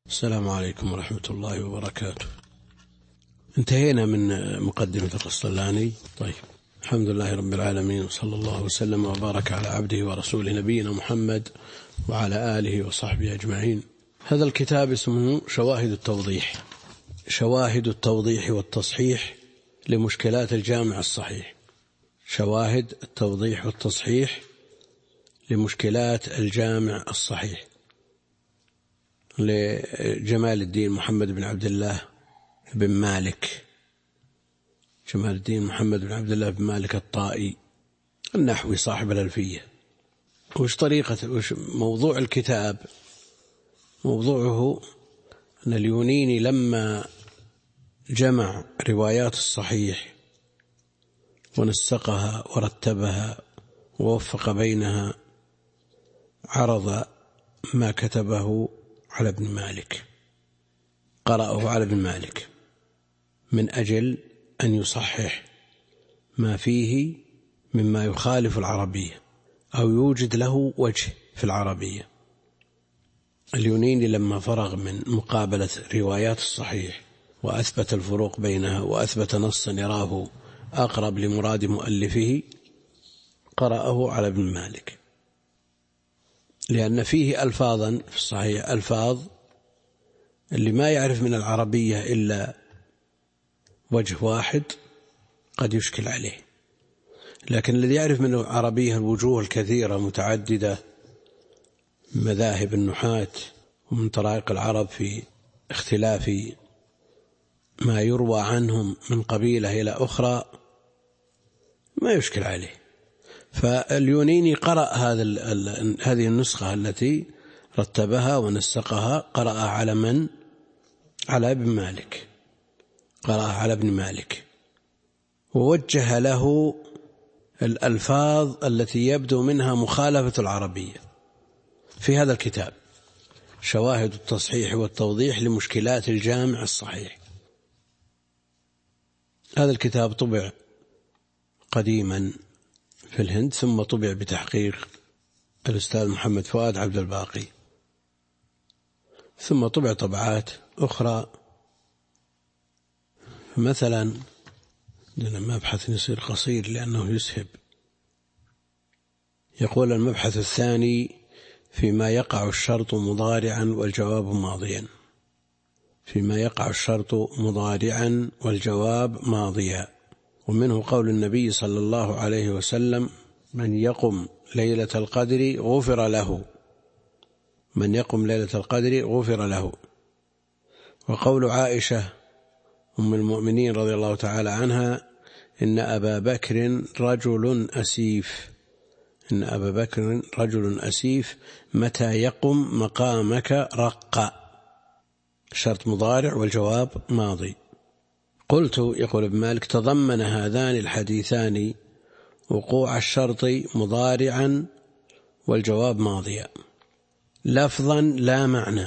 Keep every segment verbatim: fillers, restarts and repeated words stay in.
السلام عليكم ورحمة الله وبركاته. انتهينا من مقدمة القسطلاني. طيب، الحمد لله رب العالمين، وصلى الله وسلم وبارك على عبده ورسوله نبينا محمد وعلى آله وصحبه أجمعين. هذا الكتاب اسمه شواهد التوضيح شواهد التوضيح والتصحيح لمشكلات الجامع الصحيح. شواهد التوضيح والتصحيح لمشكلات الجامع الصحيح لجمال الدين محمد بن عبد الله بن مالك جمال الدين محمد بن عبد الله بن مالك الطائي النحوي صاحب الألفية. وش طريقة وش موضوع الكتاب؟ موضوعه أن اليونيني لما جمع روايات الصحيح ونسقها ورتبها ووفق بينها عرض ما كتبه على ابن مالك، قرأه على ابن مالك من أجل أن يصحح ما فيه مما يخالف العربية أو يوجد له وجه في العربية. اليونيني لما فرغ من مقابلة روايات الصحيح وأثبت الفروق بينها وأثبت نصا يراه أقرب لمراد مؤلفه، قرأه على ابن مالك، لأن فيه ألفاظا في الصحيح ألفاظ اللي ما يعرف من العربية إلا وجه واحد قد يشكل عليه، لكن الذي يعرف من العربية الوجوه الكثيرة متعددة، مذاهب النحاة ومن طرائق العرب في اختلاف ما يروى عنهم من قبيلة إلى أخرى، ما يشكل عليه. فاليونيني قرأ هذا هذه النسخة التي رتبها ونسقها، قرأها على من؟ على ابن مالك، قرأها على ابن مالك، ووجه له الألفاظ التي يبدو منها مخالفة العربية في هذا الكتاب شواهد التصحيح والتوضيح لمشكلات الجامع الصحيح. هذا الكتاب طبع قديما في الهند، ثم طبع بتحقيق الأستاذ محمد فؤاد عبد الباقي، ثم طبع طبعات أخرى. مثلا لأن مبحث يصير قصير لأنه يسهب. يقول المبحث الثاني: فيما يقع الشرط مضارعا والجواب ماضيا. فيما يقع الشرط مضارعا والجواب ماضيا. ومنه قول النبي صلى الله عليه وسلم: من يقم ليلة القدر غفر له. من يقم ليلة القدر غفر له. وقول عائشة أم المؤمنين رضي الله تعالى عنها: إن أبا بكر رجل أسيف. إن أبا بكر رجل أسيف متى يقم مقامك رق. شرط مضارع والجواب ماضي. قلت، يقول ابن مالك: تضمن هذان الحديثان وقوع الشرط مضارعا والجواب ماضيا لفظا لا معنى.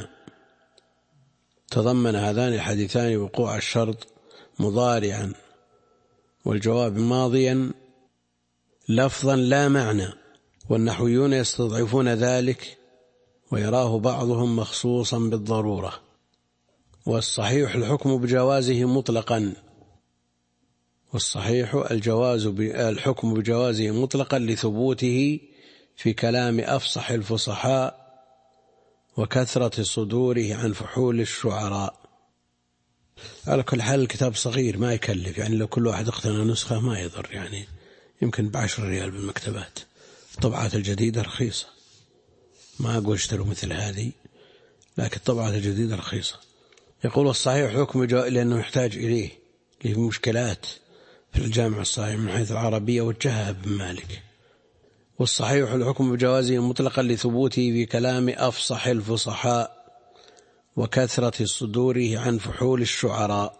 تضمن هذان الحديثان وقوع الشرط مضارعا والجواب ماضيا لفظا لا معنى. والنحويون يستضعفون ذلك ويراه بعضهم مخصوصا بالضرورة. والصحيح الحكم بجوازه مطلقا والصحيح الجواز الحكم بجوازه مطلقا لثبوته في كلام أفصح الفصحاء وكثرة صدوره عن فحول الشعراء. على كل حال الكتاب صغير ما يكلف، يعني لو كل واحد اقتنى نسخة ما يضر، يعني يمكن بعشر ريال بالمكتبات. الطبعات الجديدة رخيصة، ما أقول اشتروا مثل هذه، لكن الطبعات الجديدة رخيصة. يقول الصحيح حكم لأنه يحتاج إليه له مشكلات في الجامع الصحيح من حيث العربية، وجهها ابن مالك. والصحيح الحكم بجوازه مطلقا لثبوته في كلام أفصح الفصحاء وكثرة صدوره عن فحول الشعراء،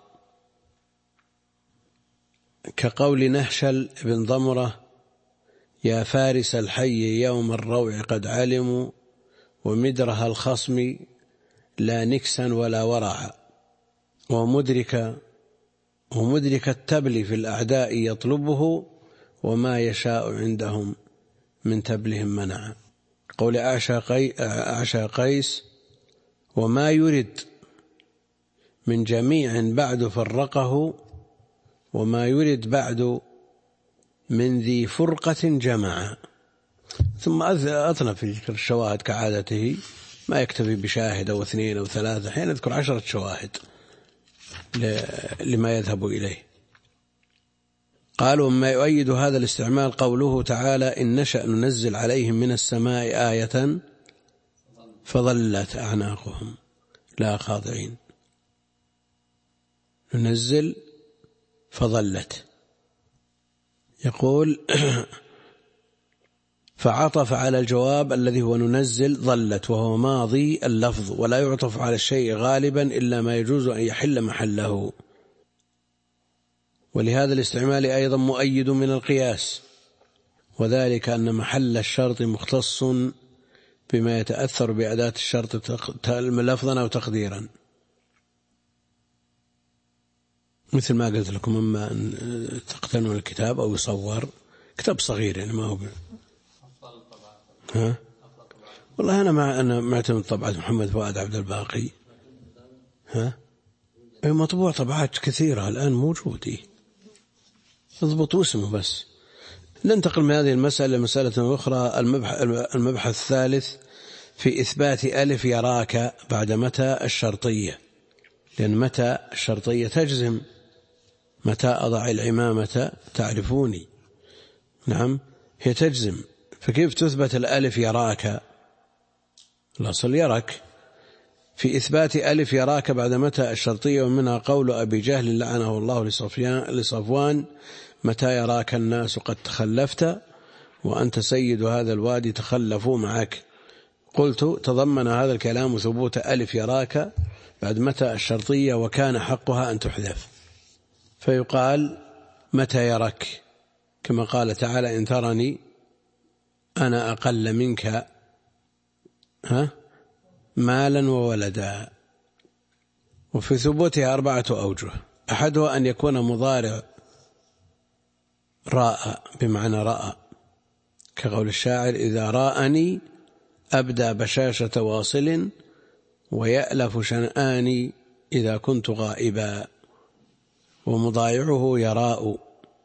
كقول نهشل بن ضمرة: يا فارس الحي يوم الروع قد علموا ومدرها الخصم لا نكسا ولا ورعا، ومدرك ومدرك التبل في الأعداء يطلبه وما يشاء عندهم من تبلهم منع. قول أعشى قيس: وما يرد من جميع بعد فرقه وما يرد بعد من ذي فرقة جمع. ثم أثنى في ذكر الشواهد كعادته، ما يكتفي بشاهد أو اثنين أو ثلاثة، حين يذكر عشرة شواهد لما يذهب إليه. قالوا مما يؤيد هذا الاستعمال قوله تعالى إن نشأ ننزل عليهم من السماء آية فظلت أعناقهم لا خاضعين. ننزل فظلت، يقول فعطف على الجواب الذي هو ننزل ظلت، وهو ماضي اللفظ، ولا يعطف على الشيء غالبا إلا ما يجوز أن يحل محله. ولهذا الاستعمال أيضا مؤيد من القياس، وذلك أن محل الشرط مختص بما يتأثر بأداة الشرط لفظا أو تقديرا، مثل ما قلت لكم أما أن تقتنوا الكتاب أو يصور كتاب صغير يعني ما هو ب... ها؟ والله أنا مع أنا معتمد طبعة محمد فؤاد عبد الباقي. ها؟ أي مطبوع طبعات كثيرة الآن موجودة، اضبطوا اسمه بس. ننتقل من هذه المسألة لمسألة أخرى. المبحث الثالث في إثبات ألف يراك بعد متى الشرطية، لأن متى الشرطية تجزم، متى أضع العمامة تعرفوني، نعم هي تجزم، فكيف تثبت الألف يراك؟ الأصل يرك. في إثبات ألف يراك بعد متى الشرطية، ومنها قول أبي جهل لعنه الله لصفوان متى يراك الناس قد تخلفت وأنت سيد هذا الوادي تخلفوا معك. قلت تضمن هذا الكلام ثبوت ألف يراك بعد متى الشرطية، وكان حقها أن تحذف، فيقال متى يرك، كما قال تعالى إن ترني أنا أقل منك ها مالا وولدا. وفي ثبوتها أربعة أوجه، أحدها أن يكون مضارع راء بمعنى رأى، كقول الشاعر إذا رآني أبدى بشاشة واصل ويألف شنآني إذا كنت غائبا. ومضايعه يراء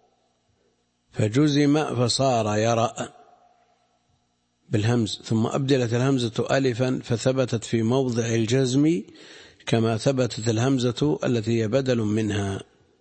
فجزم فصار يرأ بالهمز، ثم أبدلت الهمزة ألفا فثبتت في موضع الجزم كما ثبتت الهمزة التي هي بدل منها.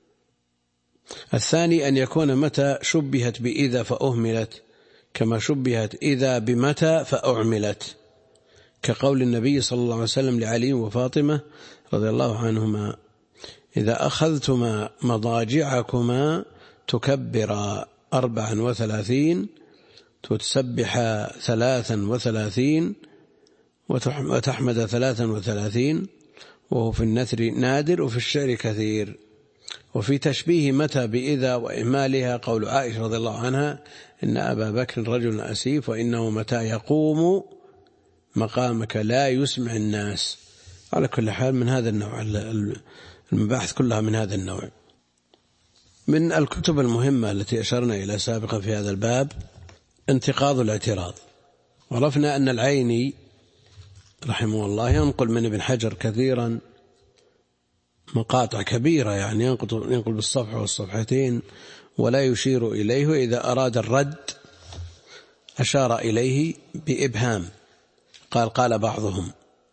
الثاني أن يكون متى شبهت بإذا فأهملت، كما شبهت إذا بمتى فأعملت، كقول النبي صلى الله عليه وسلم لعلي وفاطمة رضي الله عنهما إذا أخذتما مضاجعكما تكبر أربعا وثلاثين وتسبح ثلاثا وثلاثين وتحمد ثلاثا وثلاثين، وهو في النثر نادر وفي الشعر كثير. وفي تشبيه متى بإذا وإهمالها قول عائشة رضي الله عنها إن أبا بكر رجل أسيف وإنه متى يقوم مقامك لا يسمع الناس. على كل حال من هذا النوع، المباحث كلها من هذا النوع. من الكتب المهمة التي أشرنا إلى سابقا في هذا الباب انتقاض الاعتراض. عرفنا أن العيني رحمه الله ينقل من ابن حجر كثيرا مقاطع كبيرة، يعني ينقل, ينقل بالصفحة والصفحتين ولا يشير إليه، وإذا أراد الرد أشار إليه بإبهام، قال قال بعضهم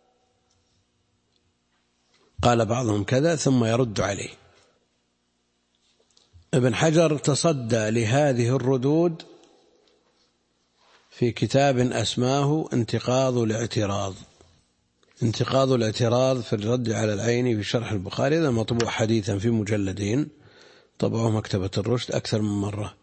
قال بعضهم كذا ثم يرد عليه. ابن حجر تصدى لهذه الردود في كتاب أسماه انتقاض الاعتراض. انتقاض الاعتراض في الرد على العيني في شرح البخاري، هذا مطبوع حديثا في مجلدين، طبعه مكتبة الرشد أكثر من مرة.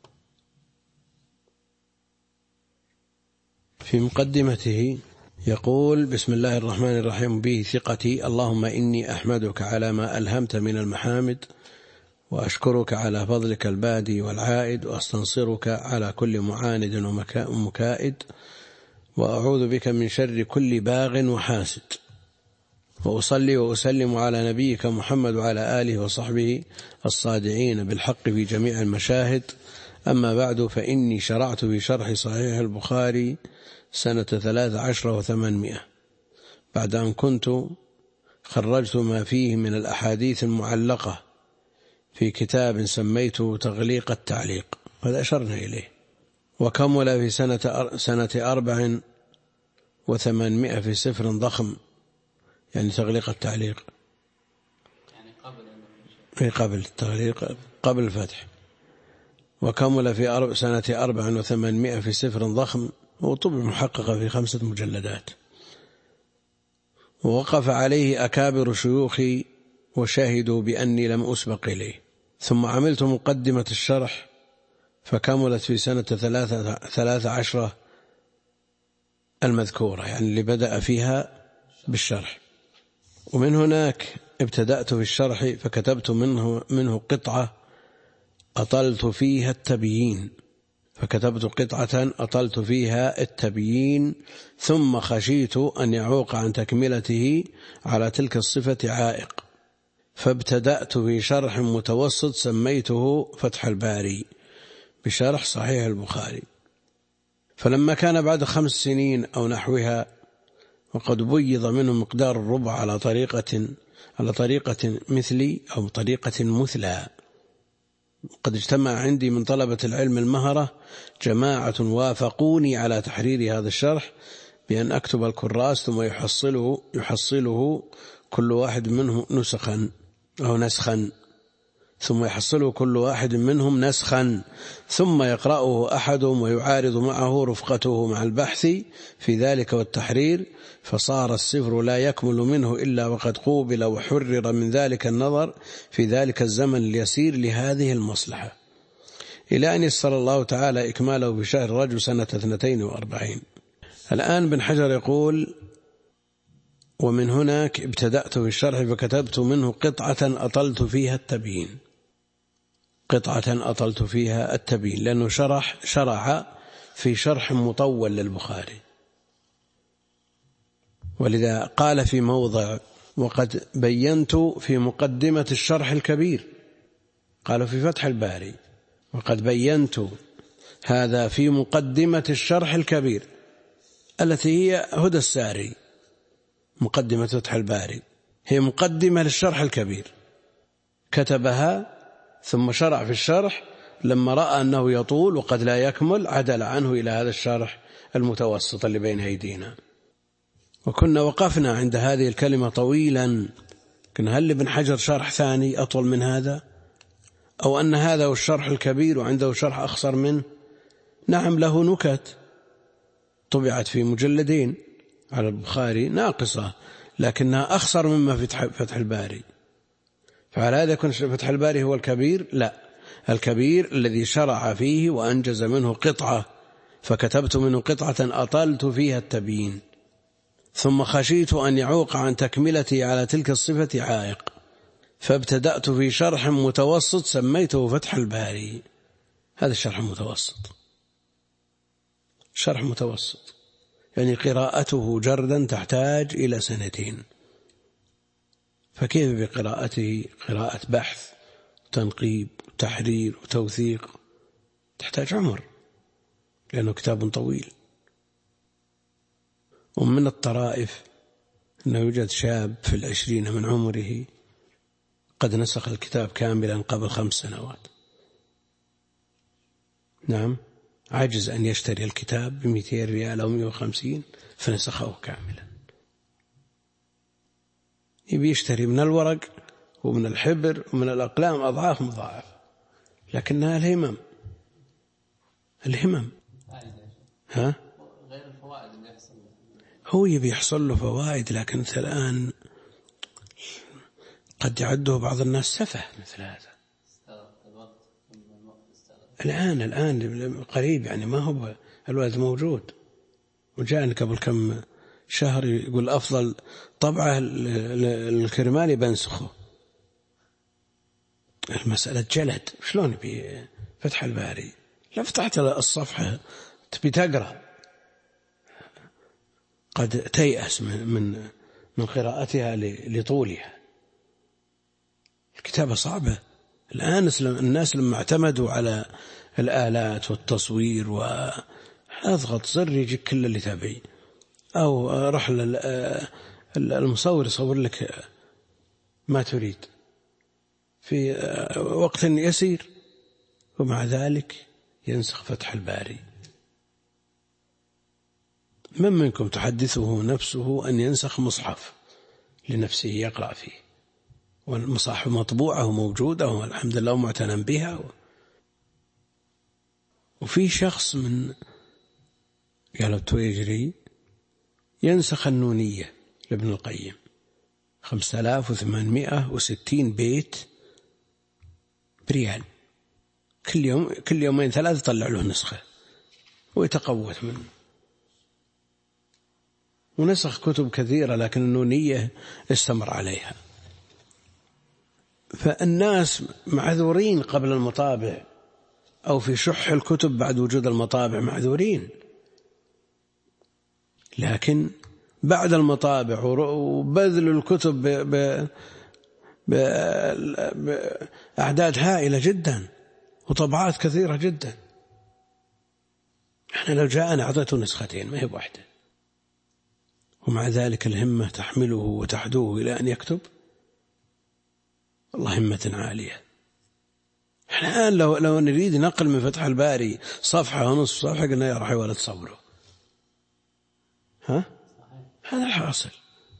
في مقدمته يقول بسم الله الرحمن الرحيم به ثقتي اللهم إني أحمدك على ما ألهمت من المحامد، وأشكرك على فضلك البادي والعائد، وأستنصرك على كل معاند ومكائد، وأعوذ بك من شر كل باغ وحاسد، وأصلي وأسلم على نبيك محمد وعلى آله وصحبه الصادعين بالحق في جميع المشاهد. أما بعد، فإني شرعت في شرح صحيح البخاري سنة ثلاث عشر وثمانمائة بعد أن كنت خرجت ما فيه من الأحاديث المعلقة في كتاب سميته تغليق التعليق، هذا أشرنا إليه. وكمل في سنة سنة أربع وثمانمائة في سفر ضخم، يعني تغليق التعليق يعني قبل في قبل التغليق قبل الفتح. وكمل في سنة أربع وثمانمائة في سفر ضخم، وطبع محققة في خمسة مجلدات. ووقف عليه أكابر شيوخي وشاهدوا بأني لم أسبق إليه. ثم عملت مقدمة الشرح فكملت في سنة ثلاثة, ثلاثة عشرة المذكورة، يعني اللي بدأ فيها بالشرح. ومن هناك ابتدأت في الشرح فكتبت منه, منه قطعة أطلت فيها التبيين فكتبت قطعة أطلت فيها التبيين ثم خشيت أن يعوق عن تكملته على تلك الصفة عائق، فابتدأت في شرح متوسط سميته فتح الباري بشرح صحيح البخاري. فلما كان بعد خمس سنين أو نحوها وقد بيض منه مقدار الربع على طريقة على طريقة مثلي أو طريقة مثلى، قد اجتمع عندي من طلبة العلم المهرة جماعة وافقوني على تحرير هذا الشرح بأن أكتب الكراس ثم يحصله, يحصله كل واحد منه نسخا أو نسخا ثم يحصله كل واحد منهم نسخا ثم يقرأه أحدهم ويعارض معه رفقته مع البحث في ذلك والتحرير، فصار السفر لا يكمل منه إلا وقد قوبل وحرر من ذلك النظر في ذلك الزمن اليسير لهذه المصلحة، إلى أن يسر الله تعالى إكماله بشهر رجب سنة اثنتين وأربعين. الآن بن حجر يقول: ومن هناك ابتدأت في الشرح فكتبت منه قطعة أطلت فيها التبيين قطعة أطلت فيها التبيين لأنه شرح شرع في شرح مطول للبخاري، ولذا قال في موضع: وقد بينت في مقدمة الشرح الكبير، قال في فتح الباري: وقد بينت هذا في مقدمة الشرح الكبير التي هي هدى الساري. مقدمة فتح الباري هي مقدمة للشرح الكبير، كتبها ثم شرع في الشرح، لما رأى أنه يطول وقد لا يكمل عدل عنه إلى هذا الشرح المتوسط اللي بين أيدينا. وكنا وقفنا عند هذه الكلمة طويلا، كنا هل ابن حجر شرح ثاني أطول من هذا، أو أن هذا هو الشرح الكبير وعنده شرح أخصر منه؟ نعم، له نكت طبعت في مجلدين على البخاري ناقصة، لكنها أخصر مما في فتح الباري. فعلى هذا يكون فتح الباري هو الكبير؟ لا، الكبير الذي شرع فيه وأنجز منه قطعة، فكتبت منه قطعة أطلت فيها التبيين ثم خشيت أن يعوق عن تكملتي على تلك الصفة عائق، فابتدأت في شرح متوسط سميته فتح الباري. هذا الشرح متوسط، شرح متوسط يعني قراءته جردا تحتاج إلى سنتين، فكيف بقراءته قراءة بحث وتنقيب وتحرير وتوثيق؟ تحتاج عمر لأنه كتاب طويل. ومن الطرائف أنه يوجد شاب في العشرين من عمره قد نسخ الكتاب كاملا قبل خمس سنوات. نعم، عجز أن يشتري الكتاب بمئتين ريال أو مئة وخمسين فنسخه كاملا. يبي يشتري من الورق ومن الحبر ومن الأقلام أضعاف مضاعفة، لكنها الهمم الهمم ها غير الفوائد اللي يحصل هو يبي يحصل له فوائد، لكن الآن قد يعده بعض الناس سفه مثل هذا. الآن الآن قريب يعني ما هو الولد موجود، وجاءني قبل كم شهر يقول أفضل طبعه الكرماني بنسخه. المسألة جلد، شلون بفتح الباري لا فتحت الصفحة تبي تقرأ قد تيأس من من من قراءتها لطولها. الكتابة صعبة. الآن الناس لما اعتمدوا على الآلات والتصوير وأضغط زر يجيك كل اللي تبي، أو رح للمصور يصور لك ما تريد في وقت يسير، ومع ذلك ينسخ فتح الباري. من منكم تحدثه نفسه أن ينسخ مصحف لنفسه يقرأ فيه، والمصاحف مطبوعة وموجودة والحمد لله معتنى بها. وفي شخص من قال التويجري ينسخ النونية لابن القيم خمسة آلاف وثمانمائة وستين بيت بريال، كل يوم كل يومين ثلاثة يطلع له نسخة ويتقوت منه. ونسخ كتب كثيرة لكن النونية استمر عليها. فالناس معذورين قبل المطابع، أو في شح الكتب بعد وجود المطابع معذورين، لكن بعد المطابع وبذل الكتب بأعداد هائلة جدا وطبعات كثيرة جدا. احنا لو جاءنا أعطيته نسختين ما هي واحدة، ومع ذلك الهمة تحمله وتحدوه إلى أن يكتب. والله همة عالية. احنا الآن لو, لو نريد نقل من فتح الباري صفحة ونصف صفحة قلنا يا رحي ولا تصوروا، ها هذا الحاصل.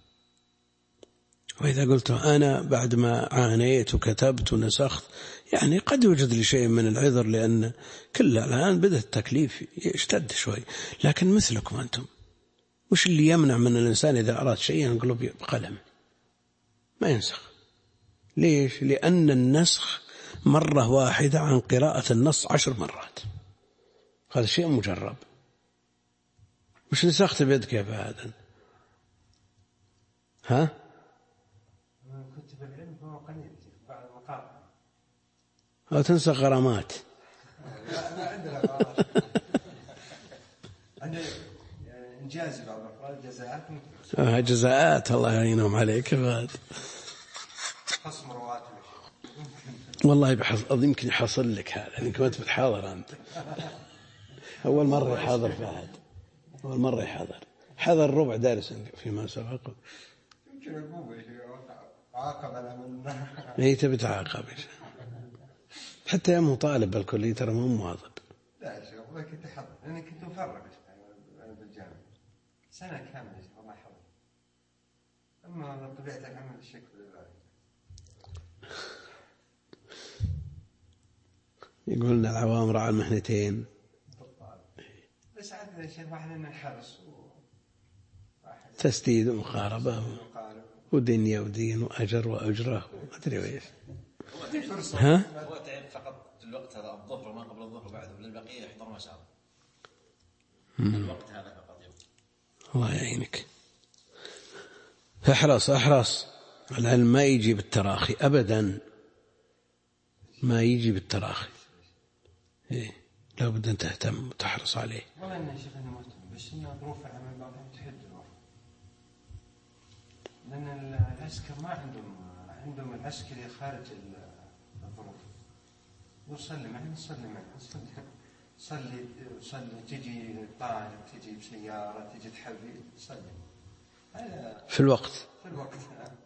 وإذا قلت أنا بعد ما عانيت وكتبت ونسخت، يعني قد يوجد لي شيء من العذر، لأن كل الآن بدأ التكليف يشتد شوي. لكن مثلكم أنتم، وش اللي يمنع من الإنسان إذا أراد شيئا ينقلب بقلم ما ينسخ؟ ليش؟ لأن النسخ مرة واحدة عن قراءة النص عشر مرات، هذا شيء مجرب. مش نسخت بيدك يا فهد؟ ها؟ كنت بالعلم هو قليل بعد المقام أو تنسخ غرامات. لا ما عندنا غرامات. عندنا إنجاز بعض الأفراد جزاءات. آه جزاءات، الله يعينهم عليك يا فهد. خصم رواتب. والله بحص... يمكن يحصل لك هذا، يمكن ما تبي حاضر أنت. أول مرة يحاضر فهد، أول مرة يحاضر، حضر ربع دارس فيما سبق. يمكن أقوم عاقب على من هي تبي تعاقب حتى يا مطالب بالكلية ترى مو مواظب. لا يا شيخ والله كنت أحضر، لأني كنت مفرغ بالجامعة سنة كاملة والله حضر. أما طبيعة العمل الشيء كله يقولنا العوام رعى المهنتين. بس عندنا يا شيخ واحد نحرص تسديد ومقاربة ودنيا ودين وأجر وأجره ما أدري وإيش. ها؟ هو تعب فقط الوقت هذا الظهر وما قبل الظهر وبعده، للبقية يحضر ما شاء الله. الوقت هذا فقط يوم. الله يعينك. احرص احرص، العلم ما يجي بالتراخي أبدا، ما يجي بالتراخي. إيه لا بد أن تهتم وتحرص عليه. والله إني شوف أنا مهتم، بس إن ظروف العمل بعضهم تحد الوقت، لأن العسكر ما عندهم عندهم العسكري خارج الظروف. نصلي معه نصلي معه نصلي صلي صلي تجي طالب تجي بسيارة تجي تحبي صلي في الوقت في الوقت.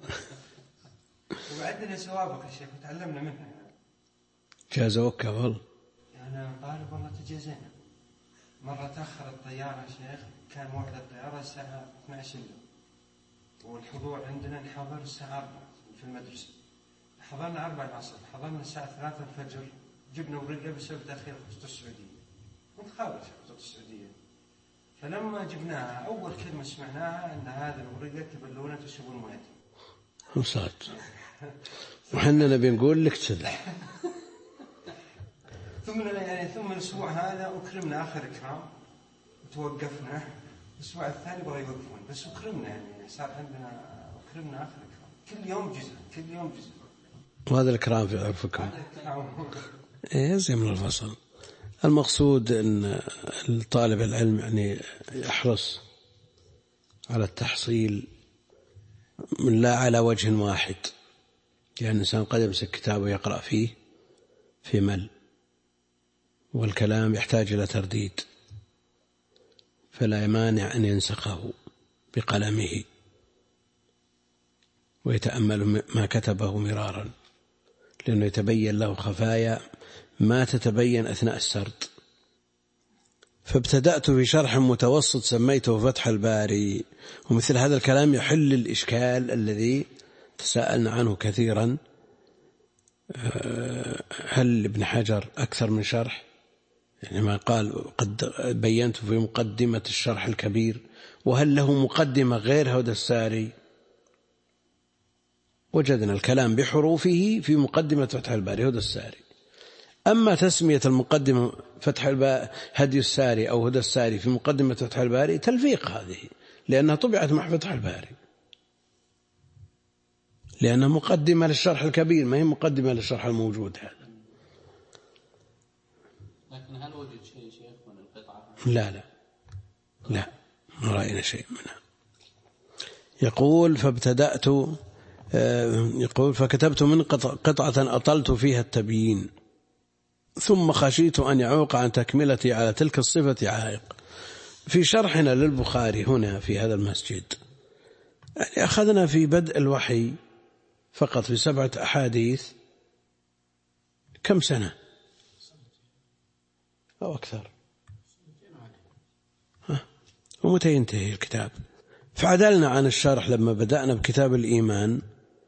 وعندنا سوابق يا شيخ وتعلمنا منها. جازوك والله. أنا طالب والله تجازينا. مرة تأخر الطيارة يا شيخ، كان موعد الطيارة الساعة اثنتي عشرة والحضور عندنا نحضر الساعة أربعة في المدرسة. حضرنا أربعة العصر، حضرنا الساعة ثلاثة الفجر، جبنا ورقة بسبب تأخير خطوط السعودية. كنت خارج خطوط السعودية. فلما جبناها أول كلمة سمعناها أن هذه الورقة تبلونة تشربون مويتها. وصلت. وحنا نبي نقول لك كذا. ثم يعني ثم الأسبوع هذا أكرمنا آخر إكرام وتوقفنا. الأسبوع الثاني بغوا يوقفون بس أكرمنا، يعني صار عندنا أكرمنا آخر إكرام، كل يوم جزء كل يوم جزء. وهذا الكلام في عرفكم إيه زي من الفصل. المقصود أن الطالب العلم يعني يحرص على التحصيل من لا على وجه واحد، يعني الإنسان قد يمسك كتاب ويقرأ فيه في مل، والكلام يحتاج إلى ترديد، فلا يمانع أن ينسخه بقلمه. ويتأمل ما كتبه مرارا، لأنه يتبين له خفايا ما تتبين أثناء السرد. فابتدأت في شرح متوسط سميته فتح الباري. ومثل هذا الكلام يحل الإشكال الذي تساءلنا عنه كثيرا: هل ابن حجر أكثر من شرح؟ يعني ما قال قد بينت في مقدمة الشرح الكبير، وهل له مقدمة غير هدى الساري؟ وجدنا الكلام بحروفه في مقدمة فتح الباري هدى الساري. أما تسمية المقدمة فتح الباري هدي الساري أو هدى الساري في مقدمة فتح الباري تلفيق هذه، لأنها طبعت مع فتح الباري، لأنها مقدمة للشرح الكبير، ما هي مقدمة للشرح الموجود هذا. لكن هل وجد شيء شيخ من القطعة؟ لا لا لا، ما رأينا شيء منها. يقول فابتدأت يقول فكتبت من قطعة أطلت فيها التبيين، ثم خشيت أن يعوق عن تكملتي على تلك الصفة عائق. في شرحنا للبخاري هنا في هذا المسجد يعني أخذنا في بدء الوحي فقط في سبعة أحاديث كم سنة أو أكثر، ومتى ينتهي الكتاب؟ فعدلنا عن الشرح لما بدأنا بكتاب الإيمان،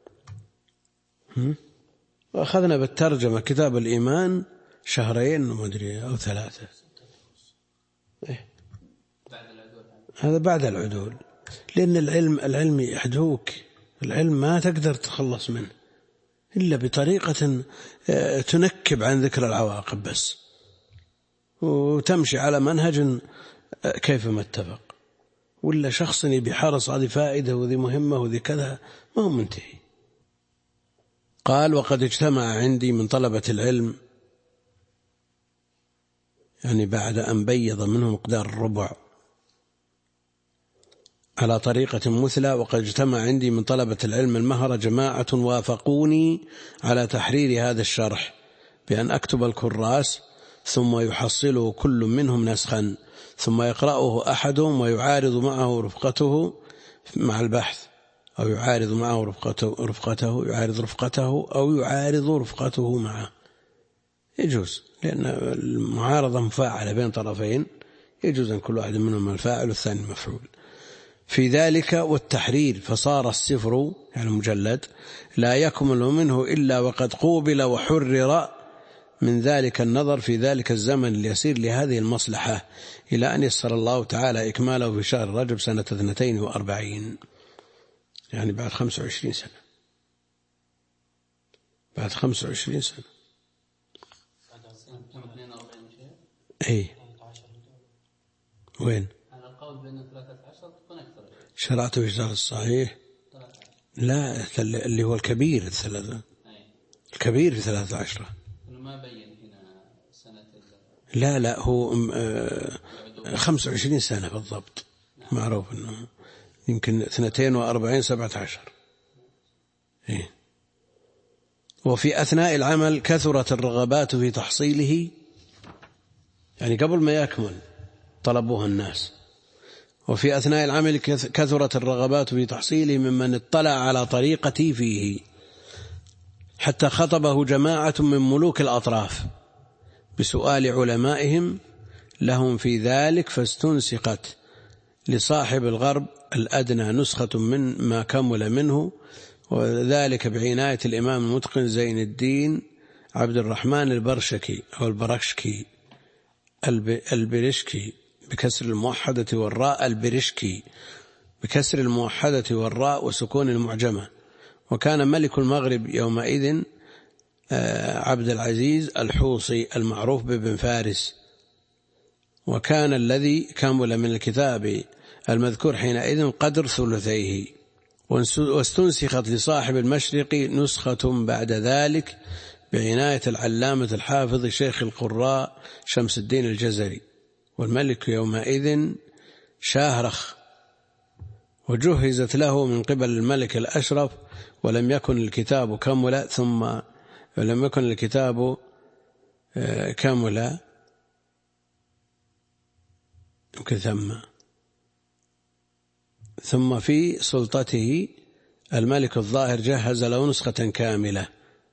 وأخذنا بالترجمة كتاب الإيمان شهرين ومدري أو ثلاثة. إيه؟ هذا بعد العدول، لأن العلم العلم يحدوك، العلم ما تقدر تخلص منه إلا بطريقة تنكب عن ذكر العواقب بس، وتمشي على منهج كيف ما اتفق. ولا شخص يبي حرص هذه فائدة وذي مهمة وذي كذا ما هو منتهي. قال وقد اجتمع عندي من طلبة العلم، يعني بعد أن بيض منه مقدار الربع على طريقة مثلى، وقد اجتمع عندي من طلبة العلم المهرة جماعة وافقوني على تحرير هذا الشرح بأن أكتب الكراس ثم يحصله كل منهم نسخا، ثم يقرأه أحدهم ويعارض معه رفقته مع البحث، أو يعارض معه رفقته, رفقته يعارض رفقته أو يعارض رفقته معه. يجوز، لأن المعارضة مفاعلة بين طرفين، يجوز أن كل واحد منهم الفاعل والثاني المفعول في ذلك. والتحرير فصار السفر يعني المجلد لا يكمل منه إلا وقد قوبل وحرر من ذلك النظر في ذلك الزمن اليسير لهذه المصلحة، إلى أن يسر الله تعالى إكماله في شهر رجب سنة اثنتين وأربعين، يعني بعد خمسة وعشرين سنة، بعد خمسة وعشرين سنة. أي وين؟ على القول بأن ثلاثة عشر تكون أكثر. شرعت في شهر الصحيح؟ لا، اللي هو الكبير الثلاثة، الكبير في ثلاثة عشرة. ما بين هنا سنة. لا لا، هو خمسة وعشرين سنة بالضبط، معروف أنه يمكن اثنتين وأربعين سبعة عشر. إيه. وفي أثناء العمل كثرت الرغبات في تحصيله، يعني قبل ما يكمل طلبوها الناس. وفي أثناء العمل كثرت الرغبات في تحصيله ممن اطلع على طريقتي فيه، حتى خطبه جماعة من ملوك الأطراف بسؤال علمائهم لهم في ذلك، فاستنسقت لصاحب الغرب الأدنى نسخة من ما كمل منه، وذلك بعناية الإمام المتقن زين الدين عبد الرحمن البرشكي أو البرشكي البرشكي بكسر الموحدة والراء، البرشكي بكسر الموحدة والراء وسكون المعجمة. وكان ملك المغرب يومئذ عبد العزيز الحوصي المعروف بابن فارس، وكان الذي كمل من الكتاب المذكور حينئذ قدر ثلثيه. واستنسخت لصاحب المشرق نسخة بعد ذلك بعناية العلامة الحافظ شيخ القراء شمس الدين الجزري، والملك يومئذ شاهرخ، وجهزت له من قبل الملك الأشرف، ولم يكن الكتاب كمل ثم ولم يكن الكتاب كمل ثم ثم في سلطته الملك الظاهر جهز له نسخة كاملة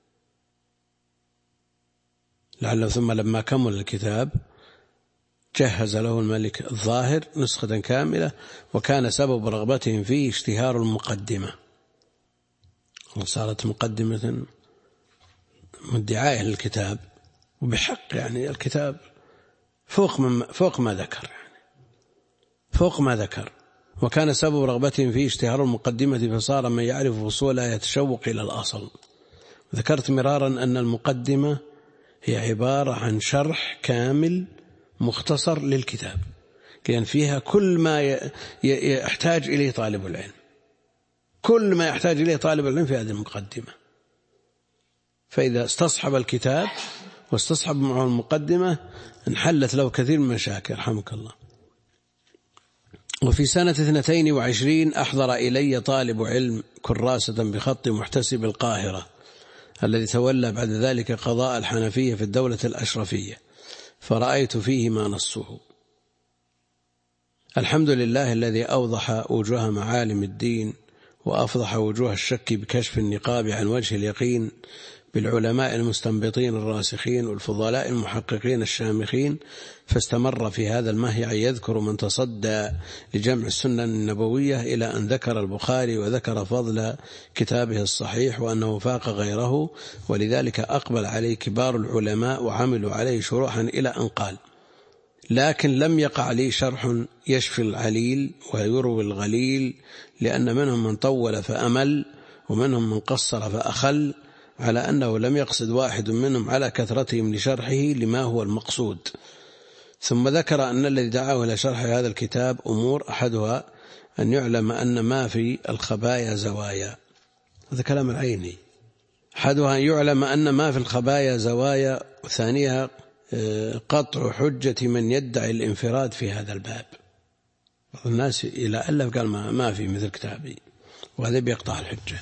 لعله، ثم لما كمل الكتاب جهز له الملك الظاهر نسخة كاملة، وكان سبب رغبتهم فيه اشتهار المقدمة، وصارت مقدمة مدعاية للكتاب، وبحق يعني الكتاب فوق ما فوق ما ذكر يعني فوق ما ذكر وكان سبب رغبتهم فيه اشتهار المقدمة، فصار من يعرف فصولها يتشوق إلى الأصل. ذكرت مرارا أن المقدمة هي عبارة عن شرح كامل مختصر للكتاب، لأن فيها كل ما يحتاج إليه طالب العلم، كل ما يحتاج إليه طالب العلم في هذه المقدمة. فإذا استصحب الكتاب واستصحب معه المقدمة انحلت له كثير من المشاكل رحمك الله. وفي سنة اثنتين وعشرين أحضر إلي طالب علم كراسة بخط محتسب القاهرة الذي تولى بعد ذلك قضاء الحنفية في الدولة الأشرفية، فرأيت فيه ما نصه. الحمد لله الذي أوضح وجوه معالم الدين وأفضح وجوه الشك بكشف النقاب عن وجه اليقين بالعلماء المستنبطين الراسخين والفضلاء المحققين الشامخين، فاستمر في هذا المهيع يذكر من تصدى لجمع السنن النبوية إلى أن ذكر البخاري وذكر فضل كتابه الصحيح وأنه فاق غيره، ولذلك أقبل عليه كبار العلماء وعملوا عليه شروحا إلى أن قال: لكن لم يقع لي شرح يشفي العليل ويروي الغليل، لأن منهم من طول فأمل ومنهم من قصر فأخل، على أنه لم يقصد واحد منهم على كثرتهم لشرحه لما هو المقصود. ثم ذكر أن الذي دعاه إلى شرح هذا الكتاب أمور، أحدها أن يعلم أن ما في الخبايا زوايا، هذا كلام العيني، أحدها أن يعلم أن ما في الخبايا زوايا، وثانيها قطع حجة من يدعي الانفراد في هذا الباب. بعض الناس إلى ألف قال ما في مثل كتابي، وهذا بيقطع الحجة.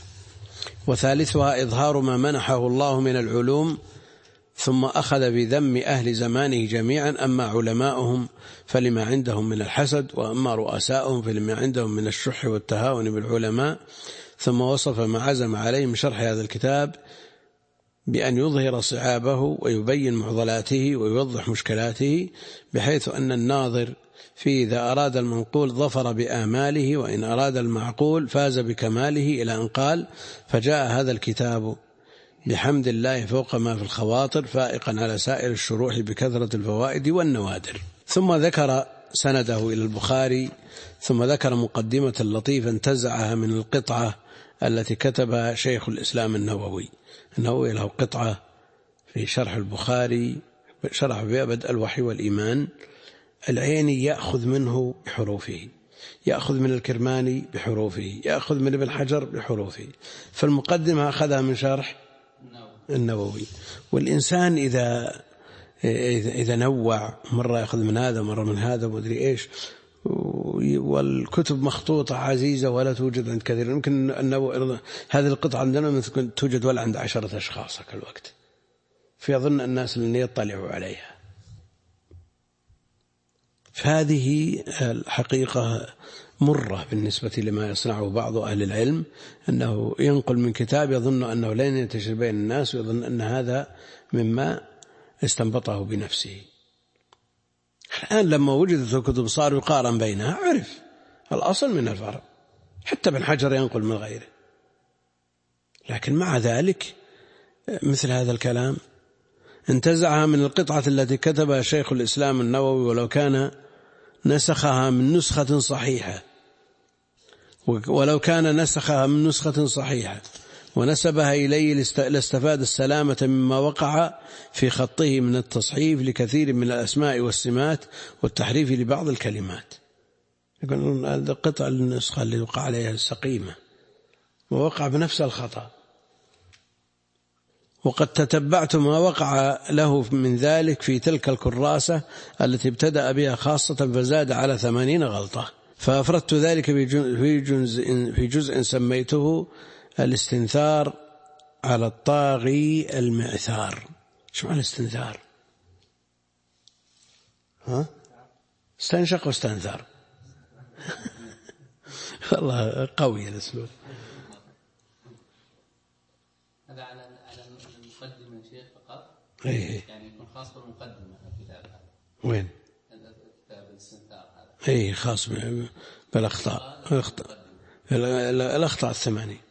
وثالثها إظهار ما منحه الله من العلوم، ثم أخذ بذم أهل زمانه جميعا، أما علماؤهم فلما عندهم من الحسد، وأما رؤساؤهم فلما عندهم من الشح والتهاون بالعلماء. ثم وصف ما عزم عليه من شرح هذا الكتاب بأن يظهر صعابه ويبين معضلاته ويوضح مشكلاته، بحيث أن الناظر في إذا أراد المنقول ظفر بآماله، وإن أراد المعقول فاز بكماله، إلى أن قال: فجاء هذا الكتاب بحمد الله فوق ما في الخواطر، فائقا على سائر الشروح بكثرة الفوائد والنوادر. ثم ذكر سنده إلى البخاري، ثم ذكر مقدمة لطيفة انتزعها من القطعة التي كتبها شيخ الإسلام النووي. النووي له قطعة في شرح البخاري شرح بها بدء الوحي والإيمان، العيني يأخذ منه بحروفه، يأخذ من الكرماني بحروفه، يأخذ من ابن حجر بحروفه، فالمقدمة أخذها من شرح النووي. والإنسان إذا إذا نوع، مرة يأخذ من هذا مرة من هذا ومدري إيش، والكتب مخطوطة عزيزة ولا توجد عند كثير، يمكن أن هذه القطعة عندنا توجد ولا عند عشرة أشخاص كل وقت، فيظن الناس لن يطلعوا عليها. فهذه الحقيقة مرة بالنسبة لما يصنعه بعض أهل العلم، أنه ينقل من كتاب يظن أنه لن ينتشر بين الناس، ويظن أن هذا مما استنبطه بنفسه. الآن لما وجدت الكتب صار يقارن بينها، عرف الأصل من الفرع، حتى ابن حجر ينقل من غيره. لكن مع ذلك مثل هذا الكلام انتزعها من القطعة التي كتبها شيخ الإسلام النووي، ولو كان نسخها من نسخة صحيحة، ولو كان نسخها من نسخة صحيحة ونسبها إليه لاستفاد السلامة مما وقع في خطه من التصحيف لكثير من الأسماء والسمات والتحريف لبعض الكلمات. يقولون هذا قطع النسخة اللي وقع عليها السقيمة ووقع بنفس الخطأ. وقد تتبعت ما وقع له من ذلك في تلك الكراسة التي ابتدأ بها خاصة، فزاد على ثمانين غلطة، فأفردت ذلك في جزء, في جزء سميته الاستنثار على الطاغي المعثار. شو معنى الاستنثار؟ ها؟ استنشق واستنثر والله قوي الاسلوب. هذا على على المقدمة يا شيخ فقط. إيه. يعني يكون خاص بالمقدمة الكتاب هذا. وين؟ الكتاب الاستنثار هذا. إيه خاص بالأخطاء الأخطاء الأخطاء الثمانية.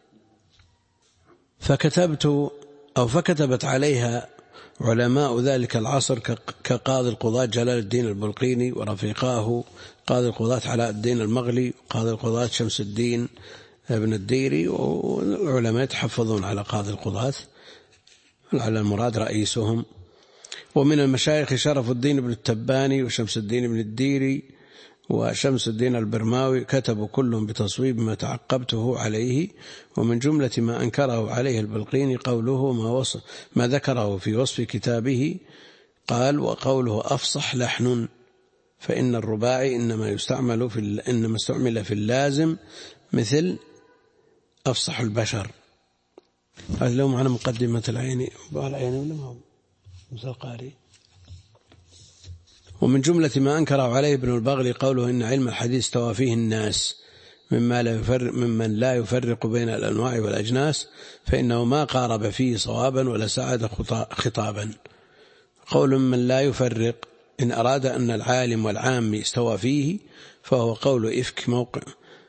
فكتبت أو فكتبت عليها علماء ذلك العصر كقاضي القضاة جلال الدين البلقيني ورفيقاه قاضي القضاة علاء الدين المغلي وقاضي القضاة شمس الدين ابن الديري، والعلماء يتحفظون على قاضي القضاة على المراد رئيسهم. ومن المشايخ شرف الدين بن التباني وشمس الدين بن الديري وشمس الدين البرماوي، كتبوا كلهم بتصويب ما تعقبته عليه. ومن جملة ما أنكره عليه البلقيني قوله ما, وصف ما ذكره في وصف كتابه، قال وقوله أفصح لحن، فإن الرباعي إنما يستعمل في إنما استعمل في اللازم مثل أفصح البشر. هذا لهم على مقدمة العين بالعين ولا ما هو مثل قاري. ومن جملة ما أنكره عليه ابن البغلي قوله إن علم الحديث استوى فيه الناس مما لا يفرق ممن لا يفرق بين الأنواع والأجناس، فإنه ما قارب فيه صوابا ولا سعد خطابا. قول من لا يفرق إن أراد أن العالم والعام استوى فيه فهو قول إفك موقع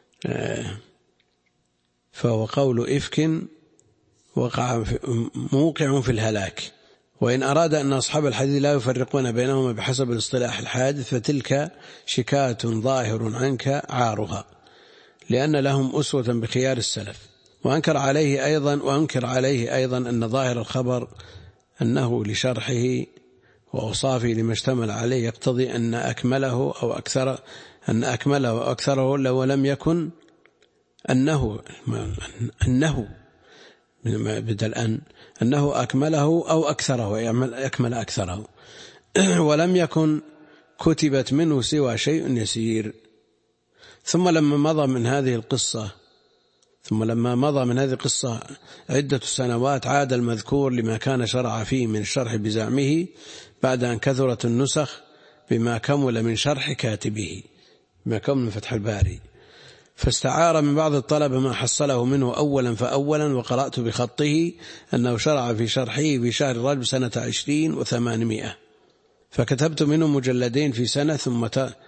فهو قول إفك وقع موقع في الهلاك. وإن أراد أن أصحاب الحديث لا يفرقون بينهما بحسب الاصطلاح الحادث فتلك شكاية ظاهر عنك عارها، لأن لهم أسوة بخيار السلف. وأنكر عليه أيضا وأنكر عليه أيضا أن ظاهر الخبر أنه لشرحه وأوصافه لما اشتمل عليه يقتضي أن أكمله أو أكثر أن أكمله أو أكثره لو لم يكن أنه أنه بدل أن أنه أكمله أو أكثره يكمل أكثره ولم يكن كتبت منه سوى شيء يسير. ثم لما مضى من هذه القصة ثم لما مضى من هذه القصة عدة سنوات عاد المذكور لما كان شرع فيه من الشرح بزعمه بعد أن كثرت النسخ بما كمل من شرح كاتبه بما كمل من فتح الباري، فاستعار من بعض الطلبة ما حصله منه أولا فأولا. وقرأت بخطه أنه شرع في شرحه في شهر رجب سنة عشرين وثمانمائة، فكتبت منه مجلدين في سنة ثم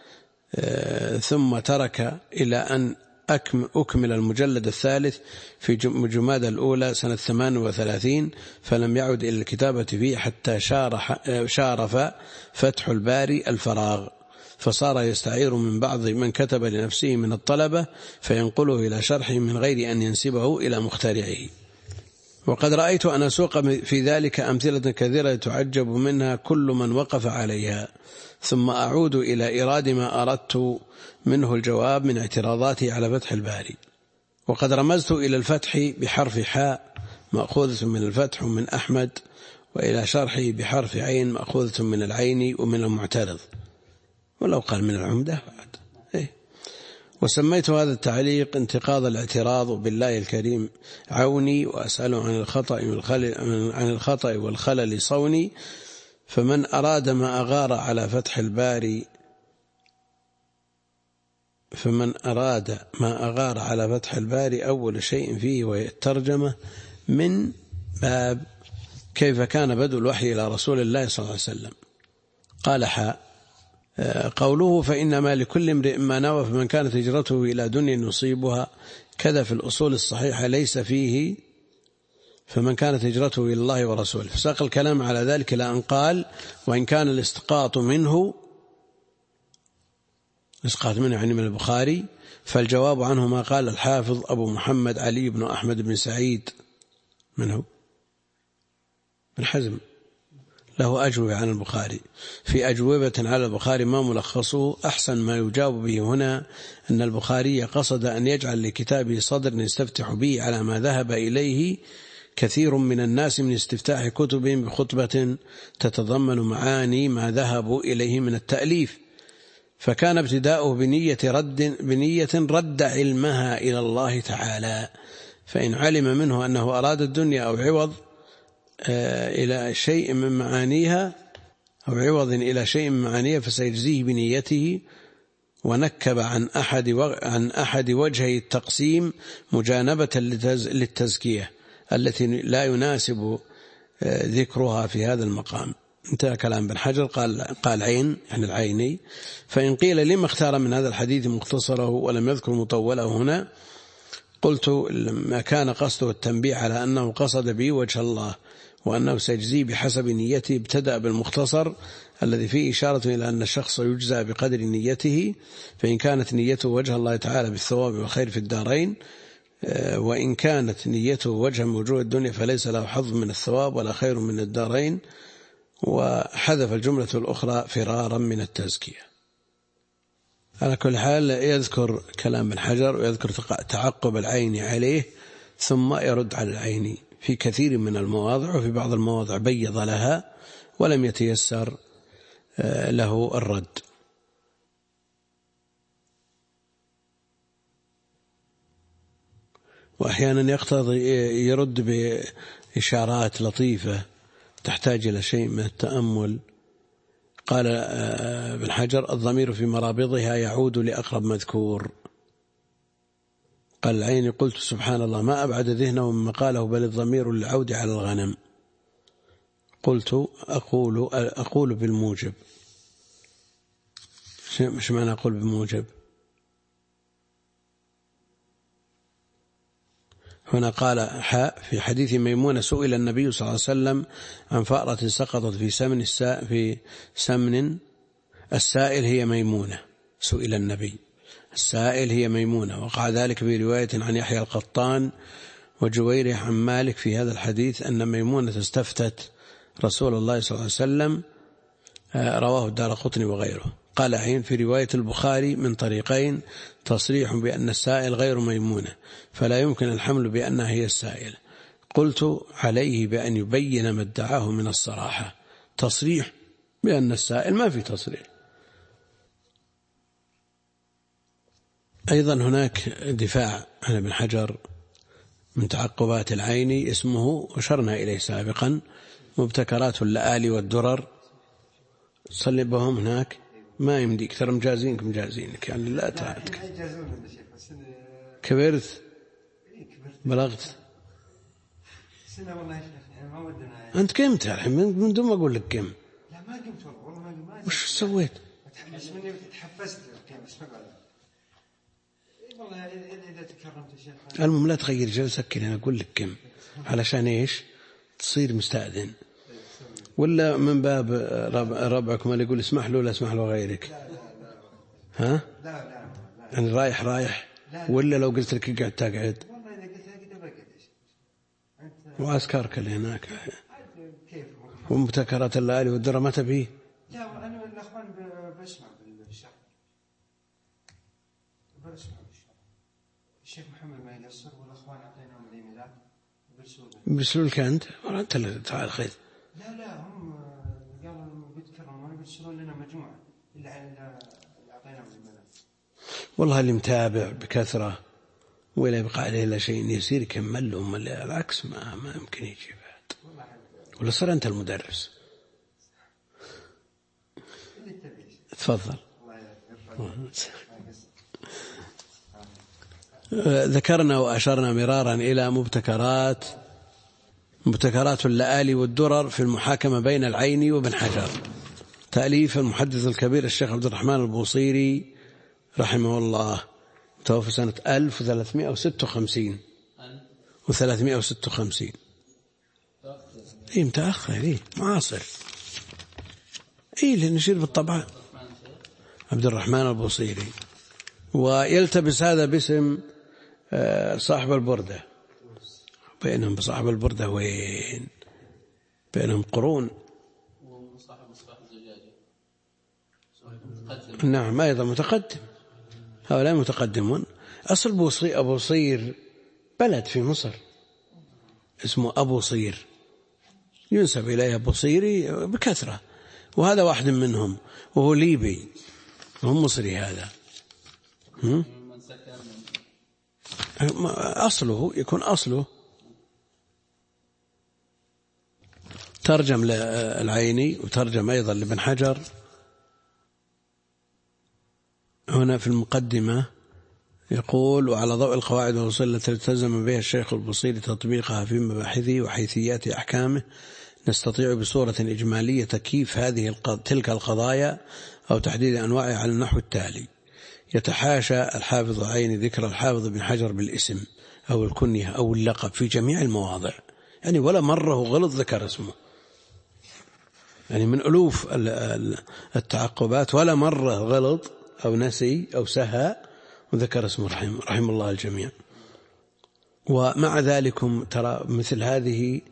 ثم ترك إلى أن أكمل المجلد الثالث في جمادى الأولى سنة ثمان وثلاثين، فلم يعد إلى الكتابة فيه حتى شارف فتح الباري الفراغ، فصار يستعير من بعض من كتب لنفسه من الطلبة فينقله إلى شرحه من غير أن ينسبه إلى مخترعه. وقد رأيت أن أسوق في ذلك أمثلة كثيرة تعجب منها كل من وقف عليها، ثم أعود إلى إيراد ما أردت منه الجواب من اعتراضاتي على فتح الباري. وقد رمزت إلى الفتح بحرف حاء مأخوذة من الفتح من أحمد، وإلى شرحه بحرف عين مأخوذة من العين ومن المعترض، ولو قال من العمدة بعد إيه. وسميت هذا التعليق انتقاض الاعتراض، وبالله الكريم عوني وأسأله عن الخطأ والخلل عن الخطأ والخلل صوني. فمن أراد ما أغار على فتح الباري فمن أراد ما أغار على فتح الباري أول شيء فيه وهي الترجمة من باب كيف كان بدء الوحي إلى رسول الله صلى الله عليه وسلم. قال حاء قوله فإنما لكل امرئ ما نوى فمن كانت هجرته إلى دنيا يصيبها كذا في الأصول الصحيحة ليس فيه فمن كانت هجرته إلى الله ورسوله. فساق الكلام على ذلك إلى أن قال وإن كان الاستقاط منه اسقاط منه يعني من البخاري، فالجواب عنه ما قال الحافظ أبو محمد علي بن أحمد بن سعيد منه بن حزم له أجوبة عن البخاري في أجوبة على البخاري ما ملخصه. أحسن ما يجاب به هنا أن البخاري قصد أن يجعل لكتابه صدر يستفتح به على ما ذهب إليه كثير من الناس من استفتاح كتبهم بخطبة تتضمن معاني ما ذهبوا إليه من التأليف، فكان ابتداؤه بنية رد, بنية رد علمها إلى الله تعالى، فإن علم منه أنه أراد الدنيا أو عوض إلى شيء من معانيها أو عوض إلى شيء من معانيها فسيجزيه بنيته. ونكب عن أحد عن أحد وجهي التقسيم مجانبة للتزكية التي لا يناسب ذكرها في هذا المقام. انتهى كلام ابن حجر. قال قال عين يعني العيني. فإن قيل لما اختار من هذا الحديث مختصره ولم يذكر مطوله هنا، قلت ما كان قصده التنبيه على أنه قصد به وجه الله وأنه سيجزي بحسب نيته. ابتدأ بالمختصر الذي فيه إشارة إلى أن الشخص يجزى بقدر نيته، فإن كانت نيته وجه الله تعالى بالثواب والخير في الدارين، وإن كانت نيته وجه وجوه الدنيا فليس له حظ من الثواب ولا خير من الدارين. وحذف الجملة الأخرى فرارا من التزكية. على كل حال يذكر كلام ابن حجر ويذكر تعقب العين عليه ثم يرد على العين في كثير من المواضع، وفي بعض المواضع بيض لها ولم يتيسر له الرد. وأحيانا يقتضي يرد بإشارات لطيفة تحتاج إلى شيء من التأمل. قال ابن حجر الضمير في مرابضها يعود لأقرب مذكور. قال العين قلت سبحان الله ما أبعد ذهنه مما قاله بل الضمير للعود على الغنم. قلت أقول, أقول بالموجب. مش معنى أقول بالموجب؟ هنا قال حاء في حديث ميمونة سئل النبي صلى الله عليه وسلم عن فأرة سقطت في سمن السائل في سمن السائل هي ميمونة. سئل النبي السائل هي ميمونة. وقع ذلك في رواية عن يحيى القطان وجويريح عن مالك في هذا الحديث أن ميمونة استفتت رسول الله صلى الله عليه وسلم. رواه الدارقطني وغيره. قال عين في رواية البخاري من طريقين تصريح بأن السائل غير ميمونة فلا يمكن الحمل بأنها هي السائل. قلت عليه بأن يبين ما ادعاه من الصراحة. تصريح بأن السائل ما في تصريح. أيضا هناك دفاع عن ابن حجر من تعقبات العين اسمه أشرنا إليه سابقا مبتكرات اللآلي والدرر. صلي بهم هناك ما يمديك ترى مجازينك مجازينك يعني لا تعرف كبرت بلغت سنة والله يا شيخ يعني ما ودنا. أنت قمت الحين من دون ما أقول لك قم. لا ما قمت والله ما قمت. وش سويت؟ بس مني تحفزت بس ما قال. والله إذا تكرمت يا شيخ. المهم لا تغير جلسك أنا أقول لك قم علشان إيش تصير مستأذن ولا من باب ربعكم اللي يقول اسمح له لا اسمح له غيرك. لا لا لا. ها؟ لا لا لا. يعني رايح رايح ولا لو قلت لك قاعد تقعد. والله إذا قلت لك بقعد. وأذكارك اللي هناك. كيف؟ ومبتكرات الليالي والدرة ما تبيه. لا أنا الأخوان بسمع بالشرح. بسمع بالشرح. الشيخ محمد ما يقصر والأخوان أعطيناهم الإيميلات برسول. برسول كنت ولا أنت اللي تعال خذ. لا لا هم قالوا بيتكرموا وانا بيرسلون لنا مجموعة اللي اللي أعطيناهم الإيميلات. والله اللي متابع بكثرة ولا يبقى عليه إلا شيء يصير يكمل لهم العكس ما ما يمكن يجي بعد. ولا صار أنت المدرس. تفضل. ذكرنا وأشرنا مرارا إلى مبتكرات مبتكرات اللآلي والدرر في المحاكمة بين العين وابن حجر. تأليف المحدث الكبير الشيخ عبد الرحمن البوصيري رحمه الله توفى سنة ألف وثلاثمائة وستة وخمسين وثلاثمائة وستة وخمسين. إيه متأخر إيه معاصر إيه اللي نشير بالطبع عبد الرحمن البوصيري. ويلتبس هذا باسم صاحب البردة. بينهم بصاحب البردة وين بينهم قرون. نعم أيضا متقدم. هؤلاء متقدمون. أصل بوصير أبو صير بلد في مصر اسمه أبو صير ينسب إليه أبو صيري بكثرة وهذا واحد منهم وهو ليبي وهو مصري. هذا هم؟ أصله يكون أصله. ترجم للعيني وترجم أيضا لابن حجر. هنا في المقدمة يقول: وعلى ضوء القواعد والأصول التي التزم بها الشيخ البصيري تطبيقها في مباحثه وحيثيات أحكامه، نستطيع بصورة إجمالية تكييف هذه تلك القضايا أو تحديد أنواعها على النحو التالي: يتحاشى الحافظ العيني ذكر الحافظ بن حجر بالاسم أو الكنية أو اللقب في جميع المواضع، يعني ولا مرة غلط ذكر اسمه، يعني من ألوف التعقبات ولا مرة غلط أو نسي أو سهى وذكر اسمه رحمه, رحمه الله الجميع. ومع ذلك ترى مثل هذه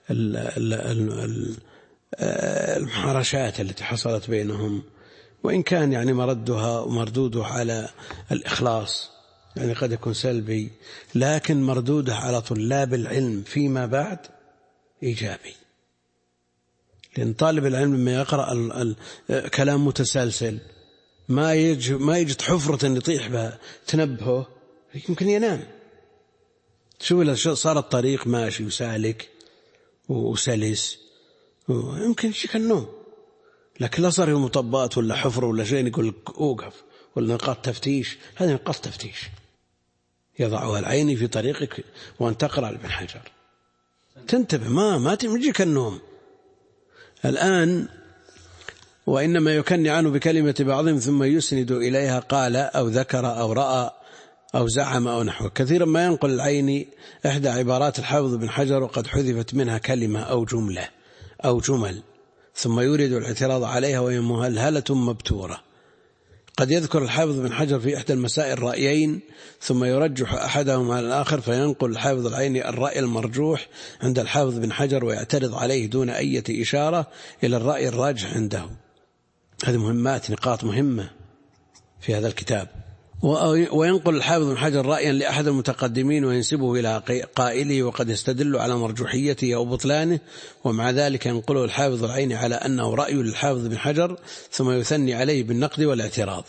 المحارشات التي حصلت بينهم، وإن كان يعني مردها ومردودها على الإخلاص يعني قد يكون سلبي، لكن مردودها على طلاب العلم فيما بعد إيجابي، لأن طالب العلم لما يقرأ كلام متسلسل ما يجد ما يجد حفرة يطيح بها تنبهه، يمكن ينام. شوف إذا صار الطريق ماشي وسالك وسلس يمكن يجيك النوم، لكن لا صار مطبات ولا حفرة ولا شيء يقول أوقف، ولا نقاط تفتيش. هذه نقاط تفتيش يضعها العين في طريقك وأن تقرأ ابن حجر، تنتبه ما ما تجيك النوم. الآن وإنما يكني عنه بكلمة بعضهم ثم يسند إليها قال أو ذكر أو رأى أو زعم أو نحو. كثيرا ما ينقل العيني إحدى عبارات الحافظ بن حجر وقد حذفت منها كلمة أو جملة أو جمل، ثم يريد الاعتراض عليها وهي مهلهلة مبتورة. قد يذكر الحافظ بن حجر في إحدى المسائل رأيين ثم يرجح أحدهما على الآخر، فينقل الحافظ العيني الرأي المرجوح عند الحافظ بن حجر ويعترض عليه دون أي إشارة إلى الرأي الراجح عنده. هذه مهمات نقاط مهمة في هذا الكتاب. وينقل الحافظ بن حجر رأيا لأحد المتقدمين وينسبه إلى قائله وقد يستدل على مرجوحيته أو بطلانه، ومع ذلك ينقله الحافظ العيني على أنه رأي للحافظ بن حجر ثم يثني عليه بالنقد والاعتراض.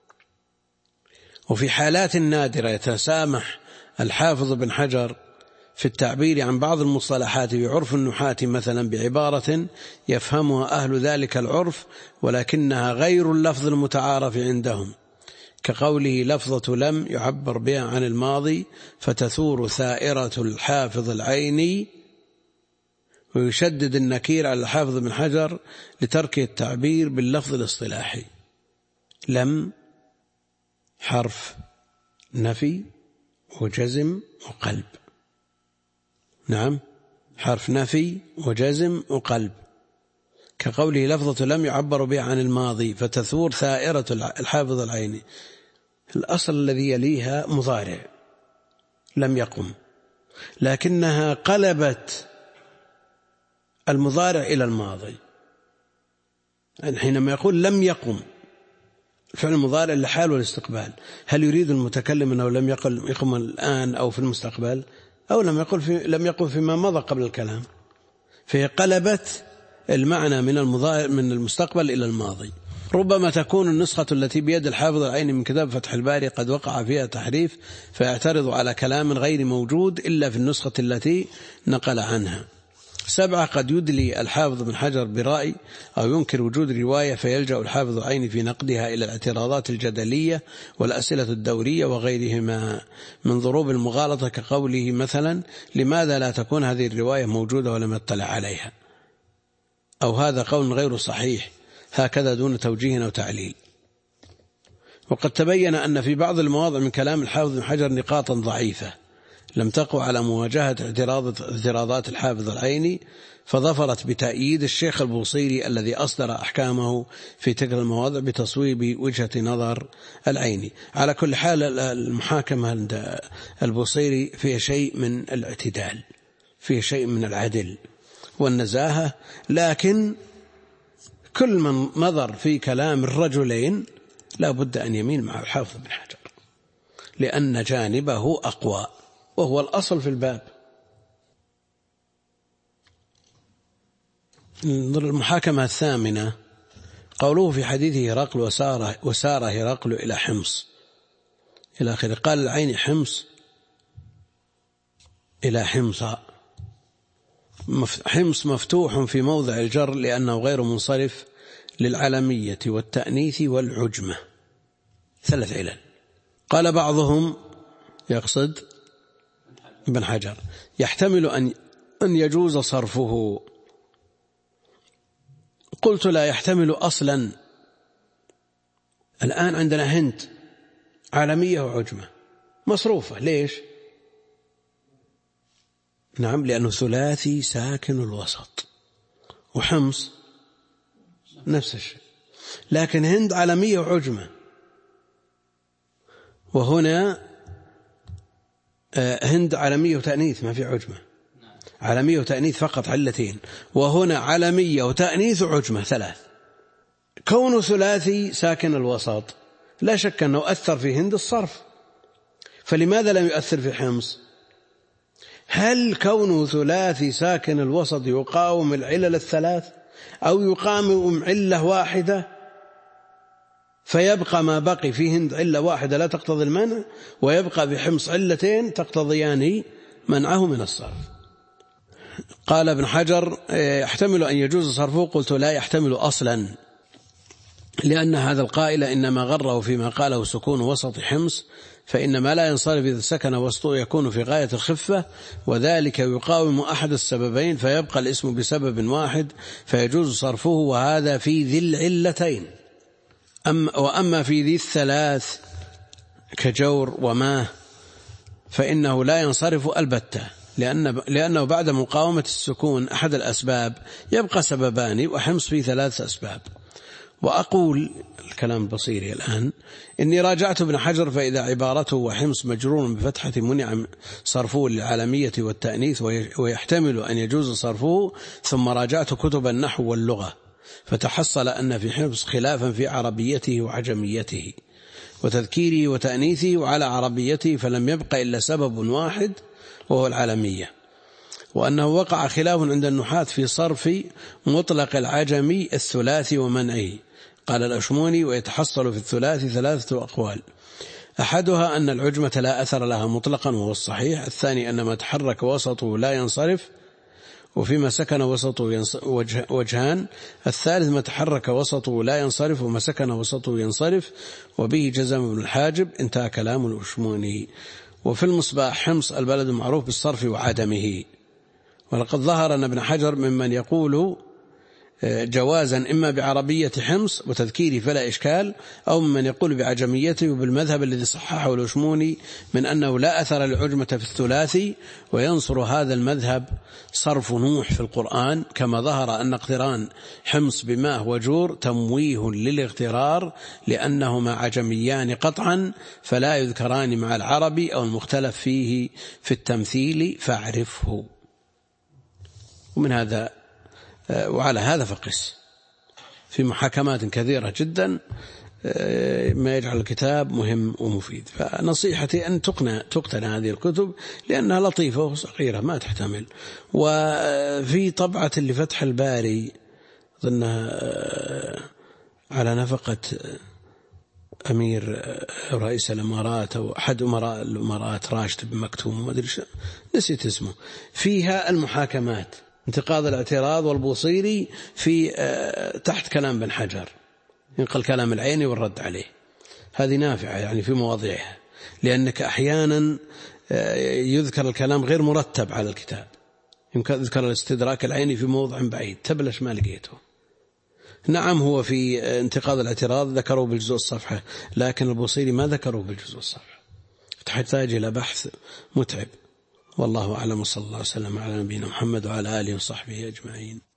وفي حالات نادرة يتسامح الحافظ بن حجر في التعبير عن بعض المصطلحات في عرف النحاة مثلا بعبارة يفهمها أهل ذلك العرف ولكنها غير اللفظ المتعارف عندهم، كقوله لفظة لم يعبر بها عن الماضي فتثور ثائرة الحافظ العيني، ويشدد النكير على الحافظ بن حجر لترك التعبير باللفظ الاصطلاحي. لم حرف نفي وجزم وقلب، نعم حرف نفي وجزم وقلب، كقوله لفظة لم يعبر بها عن الماضي فتثور ثائرة الحافظ العيني. الأصل الذي يليها مضارع لم يقم، لكنها قلبت المضارع إلى الماضي. يعني حينما يقول لم يقم فعل المضارع لحال والاستقبال، هل يريد المتكلم أنه لم يقم الآن أو في المستقبل، أو لم يقل في لم يقل فيما مضى قبل الكلام؟ فهي قلبت المعنى من المضارع من المستقبل إلى الماضي. ربما تكون النسخة التي بيد الحافظ العيني من كتاب فتح الباري قد وقع فيها تحريف فيعترض على كلام غير موجود إلا في النسخة التي نقل عنها. سبعة، قد يدلي الحافظ بن حجر برأي أو ينكر وجود رواية فيلجأ الحافظ العيني في نقدها إلى الاعتراضات الجدلية والأسئلة الدورية وغيرهما من ضروب المغالطة، كقوله مثلا لماذا لا تكون هذه الرواية موجودة ولم يطلع عليها، أو هذا قول غير صحيح، هكذا دون توجيه أو تعليل. وقد تبين أن في بعض المواضع من كلام الحافظ بن حجر نقاطا ضعيفة لم تقع على مواجهة اعتراضات الحافظ العيني، فظفرت بتأييد الشيخ البوصيري الذي أصدر أحكامه في تلك المواضع بتصويب وجهة نظر العيني. على كل حال المحاكمة عند البوصيري فيها شيء من الاعتدال، فيها شيء من العدل والنزاهة، لكن كل من نظر في كلام الرجلين لا بد أن يميل مع الحافظ بن حجر، لأن جانبه أقوى وهو الأصل في الباب. المحاكمة الثامنة قوله في حديث هرقل وسار, وسار هرقل إلى حمص إلى آخره. قال العين حمص إلى حمص، حمص مفتوح في موضع الجر لأنه غير منصرف للعلمية والتأنيث والعجمة، ثلاث علل. قال بعضهم يقصد ابن حجر يحتمل أن أن يجوز صرفه. قلت لا يحتمل أصلا. الآن عندنا هند عالمية وعجمة مصروفة، ليش؟ نعم لأنه ثلاثي ساكن الوسط، وحمص نفس الشيء، لكن هند عالمية وعجمة، وهنا هند عالمية وتأنيث ما في عجمة، عالمية وتأنيث فقط علتين، وهنا عالمية وتأنيث وعجمة ثلاث. كونه ثلاثي ساكن الوسط لا شك أنه أثر في هند الصرف، فلماذا لم يؤثر في حمص؟ هل كونه ثلاثي ساكن الوسط يقاوم العلل الثلاث أو يقاوم علة واحدة فيبقى ما بقي في هند علة واحدة لا تقتضي المنع، ويبقى بحمص علتين تقتضيان منعه من الصرف؟ قال ابن حجر يحتمل أن يجوز صرفه. قلت لا يحتمل أصلا، لأن هذا القائل إنما غره فيما قاله سكون وسط حمص، فإن ما لا ينصرف إذا سكن وسطه يكون في غاية الخفة، وذلك يقاوم أحد السببين فيبقى الاسم بسبب واحد فيجوز صرفه، وهذا في ذي العلتين. أما وأما في ذي الثلاث كجور وما فإنه لا ينصرف البتة، لأن لأنه بعد مقاومة السكون أحد الأسباب يبقى سببان، وحمص في ثلاث أسباب. وأقول الكلام البصيري الآن إني راجعت ابن حجر فإذا عبارته وحمص مجرور بفتحة منع صرفه للعالمية والتأنيث ويحتمل أن يجوز صرفه، ثم راجعت كتب النحو واللغة فتحصل أن في حمص خلافا في عربيته وعجميته وتذكيره وتأنيثه وعلى عربيته، فلم يبقى إلا سبب واحد وهو العالمية، وأنه وقع خلاف عند النحاة في صرف مطلق العجمي الثلاثي ومنعه. قال الأشموني ويتحصل في الثلاثي ثلاثة أقوال، أحدها أن العجمة لا أثر لها مطلقا وهو الصحيح، الثاني أن ما تحرك وسطه لا ينصرف، وفيما سكن وسطه وجهان، الثالث ما تحرك وسطه لا ينصرف وما سكن وسطه ينصرف، وبه جزم ابن الحاجب. انتهى كلام الأشموني. وفي المصباح حمص البلد معروف بالصرف وعدمه، ولقد ظهر أن ابن حجر ممن يقول جوازا إما بعربية حمص وتذكيره فلا إشكال، أو ممن يقول بعجميته، وبالمذهب الذي صححه الأشموني من أنه لا أثر للعجمة في الثلاثي، وينصر هذا المذهب صرف نوح في القرآن، كما ظهر أن اقتران حمص بماه وجور تمويه للاغترار لأنهما عجميان قطعا فلا يذكران مع العربي أو المختلف فيه في التمثيل فاعرفه. ومن هذا وعلى هذا فقس في محاكمات كثيرة جدا ما يجعل الكتاب مهم ومفيد. فنصيحتي أن تقنى تقتنى هذه الكتب لأنها لطيفة وصغيرة ما تحتمل. وفي طبعة لفتح الباري ظنها على نفقة أمير رئيس الإمارات أو أحد أمراء الإمارات راشد بن مكتوم ما أدري نسيت اسمه، فيها المحاكمات انتقاض الاعتراض والبوصيري في تحت كلام بن حجر، ينقل كلام العيني والرد عليه. هذه نافعة يعني في مواضيعها، لأنك أحيانا يذكر الكلام غير مرتب على الكتاب، يمكن يذكر الاستدراك العيني في موضع بعيد تبلش ما لقيته. نعم هو في انتقاض الاعتراض ذكروا بالجزء الصفحة، لكن البوصيري ما ذكروا بالجزء الصفحة، تحتاج إلى بحث متعب. والله أعلم، صلى الله عليه وسلم على نبينا محمد وعلى آله وصحبه أجمعين.